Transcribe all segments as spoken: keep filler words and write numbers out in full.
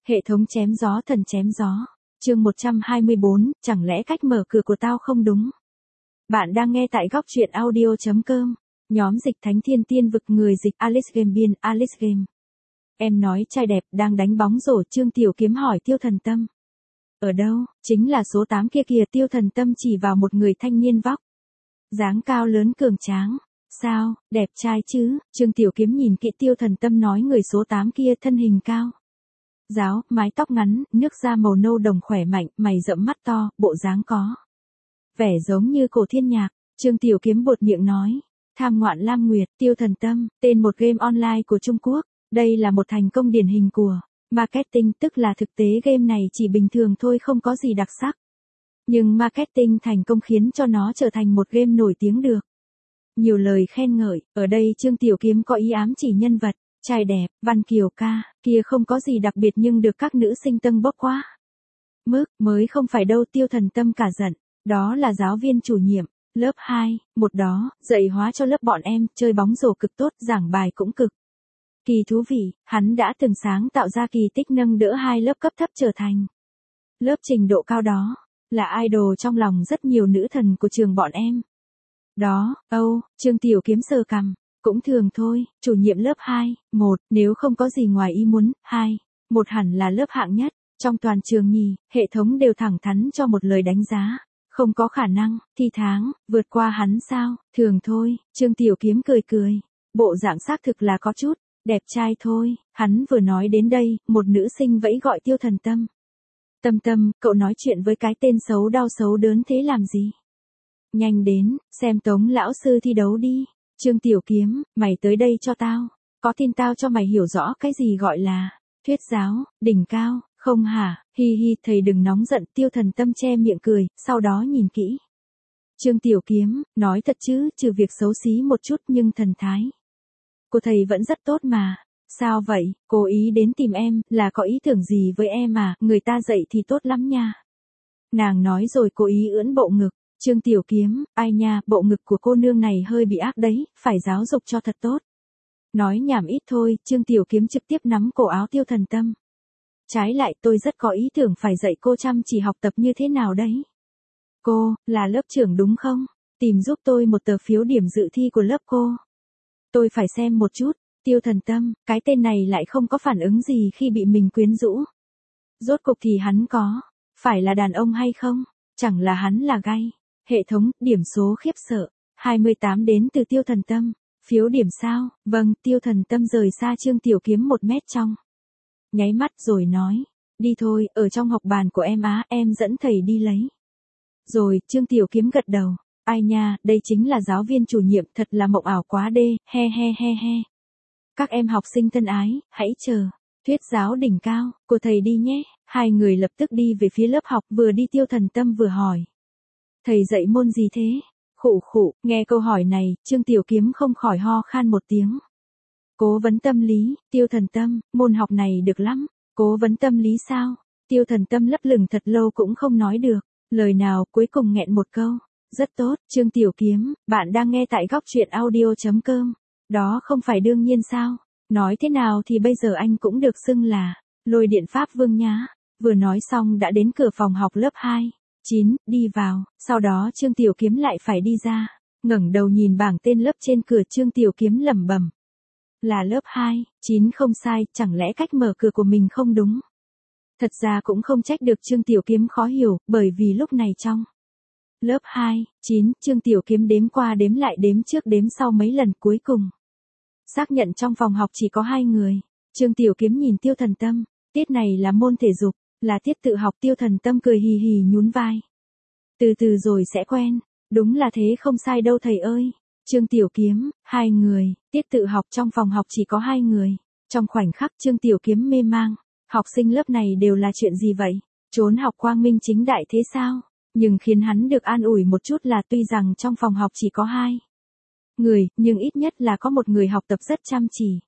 Hệ thống chém gió thần chém gió. Chương một trăm hai mươi bốn, chẳng lẽ cách mở cửa của tao không đúng? Bạn đang nghe tại góc truyện audio chấm com. Nhóm dịch thánh thiên tiên vực người dịch Alice Game biên Alice Game. Em nói trai đẹp đang đánh bóng rổ. Trương Tiểu Kiếm hỏi Tiêu Thần Tâm. Ở đâu? Chính là số tám kia kìa. Tiêu Thần Tâm chỉ vào một người thanh niên vóc dáng cao lớn cường tráng. Sao, đẹp trai chứ? Trương Tiểu Kiếm nhìn kỹ Tiêu Thần Tâm nói người số tám kia thân hình cao ráo, mái tóc ngắn, nước da màu nâu đồng khỏe mạnh, mày rậm mắt to, bộ dáng có vẻ giống như Cổ Thiên Nhạc. Trương Tiểu Kiếm buột miệng nói. Tham Ngoạn Lam Nguyệt. Tiêu Thần Tâm, tên một game online của Trung Quốc. Đây là một thành công điển hình của marketing, tức là thực tế game này chỉ bình thường thôi, không có gì đặc sắc. Nhưng marketing thành công khiến cho nó trở thành một game nổi tiếng được nhiều lời khen ngợi. Ở đây Trương Tiểu Kiếm có ý ám chỉ nhân vật trai đẹp, Văn Kiều ca, kia không có gì đặc biệt nhưng được các nữ sinh tâng bốc quá mức, mới không phải đâu. Tiêu Thần Tâm cả giận. Đó là giáo viên chủ nhiệm lớp hai, một đó, dạy hóa cho lớp bọn em, chơi bóng rổ cực tốt, giảng bài cũng cực kỳ thú vị. Hắn đã từng sáng tạo ra kỳ tích nâng đỡ hai lớp cấp thấp trở thành lớp trình độ cao, đó là idol trong lòng rất nhiều nữ thần của trường bọn em. Đó, âu, Trương Tiểu Kiếm sờ cằm. Cũng thường thôi, chủ nhiệm lớp hai, một, nếu không có gì ngoài ý muốn, hai, một hẳn là lớp hạng nhất, trong toàn trường nhì, hệ thống đều thẳng thắn cho một lời đánh giá. Không có khả năng, thi tháng, vượt qua hắn sao, thường thôi. Trương Tiểu Kiếm cười cười. Bộ dạng xác thực là có chút đẹp trai thôi. Hắn vừa nói đến đây, một nữ sinh vẫy gọi Tiêu Thần Tâm. Tâm Tâm, cậu nói chuyện với cái tên xấu đau xấu đớn thế làm gì? Nhanh đến, xem Tống lão sư thi đấu đi. Trương Tiểu Kiếm, mày tới đây cho tao. Có tin tao cho mày hiểu rõ cái gì gọi là thuyết giáo, đỉnh cao, không hả? Hi hi, thầy đừng nóng giận. Tiêu Thần Tâm che miệng cười, sau đó nhìn kỹ Trương Tiểu Kiếm, nói thật chứ, trừ việc xấu xí một chút nhưng thần thái của thầy vẫn rất tốt mà. Sao vậy, cố ý đến tìm em, là có ý tưởng gì với em à? Người ta dạy thì tốt lắm nha. Nàng nói rồi cố ý ưỡn bộ ngực. Trương Tiểu Kiếm, ai nha, bộ ngực của cô nương này hơi bị ác đấy, phải giáo dục cho thật tốt. Nói nhảm ít thôi. Trương Tiểu Kiếm trực tiếp nắm cổ áo Tiêu Thần Tâm. Trái lại, tôi rất có ý tưởng phải dạy cô chăm chỉ học tập như thế nào đấy. Cô, là lớp trưởng đúng không? Tìm giúp tôi một tờ phiếu điểm dự thi của lớp cô. Tôi phải xem một chút. Tiêu Thần Tâm, cái tên này lại không có phản ứng gì khi bị mình quyến rũ. Rốt cục thì hắn có phải là đàn ông hay không? Chẳng là hắn là gay. Hệ thống, điểm số khiếp sợ. hai mươi tám đến từ Tiêu Thần Tâm. Phiếu điểm sao? Vâng. Tiêu Thần Tâm rời xa Trương Tiểu Kiếm một mét trong nháy mắt rồi nói. Đi thôi, ở trong học bàn của em á, em dẫn thầy đi lấy. Rồi, Trương Tiểu Kiếm gật đầu. Ai nha, đây chính là giáo viên chủ nhiệm, thật là mộng ảo quá đê, he he he he. Các em học sinh thân ái, hãy chờ thuyết giáo đỉnh cao của thầy đi nhé. Hai người lập tức đi về phía lớp học, vừa đi Tiêu Thần Tâm vừa hỏi. Thầy dạy môn gì thế? Khụ khụ, nghe câu hỏi này, Trương Tiểu Kiếm không khỏi ho khan một tiếng. Cố vấn tâm lý. Tiêu Thần Tâm, môn học này được lắm. Cố vấn tâm lý sao? Tiêu Thần Tâm lấp lửng thật lâu cũng không nói được lời nào, cuối cùng nghẹn một câu. Rất tốt. Trương Tiểu Kiếm, bạn đang nghe tại góc truyện audio chấm com. Đó không phải đương nhiên sao? Nói thế nào thì bây giờ anh cũng được xưng là Lôi Điện Pháp Vương nhá. Vừa nói xong đã đến cửa phòng học lớp hai, chín, đi vào. Sau đó Trương Tiểu Kiếm lại phải đi ra. Ngẩng đầu nhìn bảng tên lớp trên cửa, Trương Tiểu Kiếm lẩm bẩm. Là lớp hai, chín không sai, chẳng lẽ cách mở cửa của mình không đúng? Thật ra cũng không trách được Trương Tiểu Kiếm khó hiểu, bởi vì lúc này trong lớp hai, chín, Trương Tiểu Kiếm đếm qua đếm lại đếm trước đếm sau mấy lần, cuối cùng xác nhận trong phòng học chỉ có hai người. Trương Tiểu Kiếm nhìn Tiêu Thần Tâm. Tiết này là môn thể dục, là tiết tự học. Tiêu Thần Tâm cười hì hì nhún vai. Từ từ rồi sẽ quen. Đúng là thế, không sai đâu thầy ơi. Trương Tiểu Kiếm, hai người, tiết tự học trong phòng học chỉ có hai người. Trong khoảnh khắc Trương Tiểu Kiếm mê mang. Học sinh lớp này đều là chuyện gì vậy? Trốn học quang minh chính đại thế sao? Nhưng khiến hắn được an ủi một chút là tuy rằng trong phòng học chỉ có hai người, nhưng ít nhất là có một người học tập rất chăm chỉ.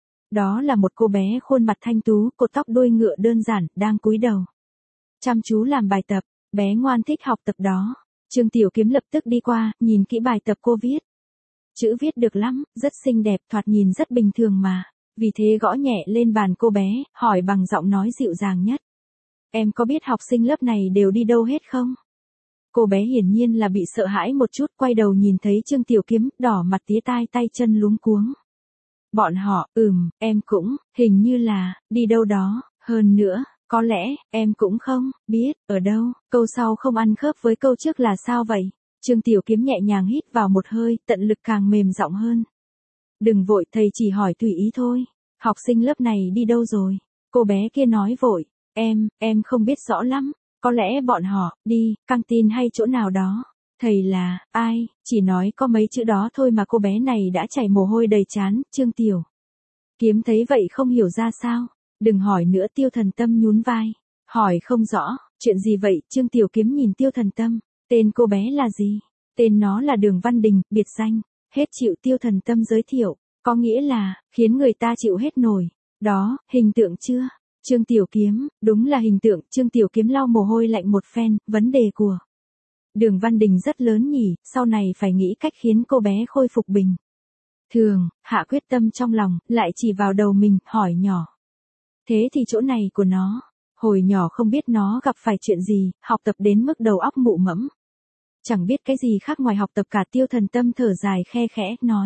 Đó là một cô bé khuôn mặt thanh tú, cột tóc đuôi ngựa đơn giản, đang cúi đầu chăm chú làm bài tập. Bé ngoan thích học tập đó. Trương Tiểu Kiếm lập tức đi qua, nhìn kỹ bài tập cô viết. Chữ viết được lắm, rất xinh đẹp, thoạt nhìn rất bình thường mà. Vì thế gõ nhẹ lên bàn cô bé, hỏi bằng giọng nói dịu dàng nhất. Em có biết học sinh lớp này đều đi đâu hết không? Cô bé hiển nhiên là bị sợ hãi một chút, quay đầu nhìn thấy Trương Tiểu Kiếm, đỏ mặt tía tai, tay chân luống cuống. Bọn họ, ừm, em cũng, hình như là, đi đâu đó, hơn nữa, có lẽ, em cũng không, biết, ở đâu, câu sau không ăn khớp với câu trước là sao vậy? Trương Tiểu Kiếm nhẹ nhàng hít vào một hơi, tận lực càng mềm giọng hơn. Đừng vội, thầy chỉ hỏi tùy ý thôi. Học sinh lớp này đi đâu rồi? Cô bé kia nói vội. Em, em không biết rõ lắm. Có lẽ bọn họ, đi, căng tin hay chỗ nào đó. Thầy là, ai, chỉ nói có mấy chữ đó thôi mà cô bé này đã chảy mồ hôi đầy trán. Trương Tiểu Kiếm thấy vậy không hiểu ra sao. Đừng hỏi nữa. Tiêu Thần Tâm nhún vai. Hỏi không rõ, chuyện gì vậy? Trương Tiểu Kiếm nhìn Tiêu Thần Tâm. Tên cô bé là gì? Tên nó là Đường Văn Đình, biệt danh. Hết chịu Tiêu Thần Tâm giới thiệu. Có nghĩa là, khiến người ta chịu hết nổi. Đó, hình tượng chưa? Trương Tiểu Kiếm, đúng là hình tượng. Trương Tiểu Kiếm lau mồ hôi lạnh một phen. Vấn đề của Đường Văn Đình rất lớn nhỉ, sau này phải nghĩ cách khiến cô bé khôi phục bình thường. Hạ quyết tâm trong lòng, lại chỉ vào đầu mình, hỏi nhỏ. Thế thì chỗ này của nó, hồi nhỏ không biết nó gặp phải chuyện gì, học tập đến mức đầu óc mụ mẫm. Chẳng biết cái gì khác ngoài học tập cả. Tiêu Thần Tâm thở dài khe khẽ, nói.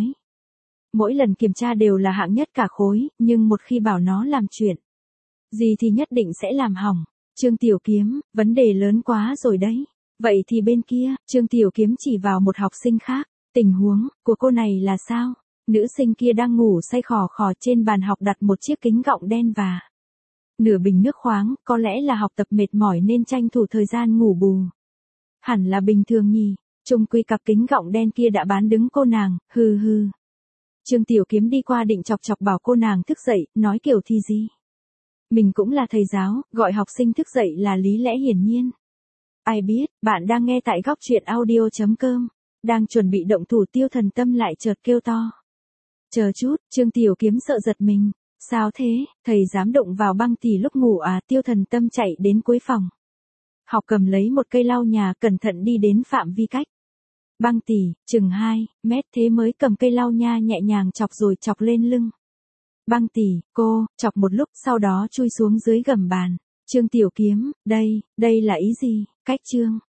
Mỗi lần kiểm tra đều là hạng nhất cả khối, nhưng một khi bảo nó làm chuyện gì thì nhất định sẽ làm hỏng. Trương Tiểu Kiếm, vấn đề lớn quá rồi đấy. Vậy thì bên kia, Trương Tiểu Kiếm chỉ vào một học sinh khác. Tình huống của cô này là sao? Nữ sinh kia đang ngủ say khò khò, trên bàn học đặt một chiếc kính gọng đen và nửa bình nước khoáng, có lẽ là học tập mệt mỏi nên tranh thủ thời gian ngủ bù. Hẳn là bình thường nhỉ, chung quy cặp kính gọng đen kia đã bán đứng cô nàng, hừ hừ. Trương Tiểu Kiếm đi qua định chọc chọc bảo cô nàng thức dậy, nói kiểu thì gì? Mình cũng là thầy giáo, gọi học sinh thức dậy là lý lẽ hiển nhiên. Ai biết, bạn đang nghe tại góc truyện audio chấm com, đang chuẩn bị động thủ. Tiêu Thần Tâm lại chợt kêu to. Chờ chút, Trương Tiểu Kiếm sợ giật mình. Sao thế, thầy dám động vào Băng Tỷ lúc ngủ à? Tiêu Thần Tâm chạy đến cuối phòng học, cầm lấy một cây lau nhà, cẩn thận đi đến phạm vi cách Băng Tỷ chừng hai mét, thế mới cầm cây lau nha nhẹ nhàng chọc rồi chọc lên lưng Băng Tỷ. Cô chọc một lúc, sau đó chui xuống dưới gầm bàn. Trương Tiểu Kiếm, đây, đây là ý gì? Cách Trương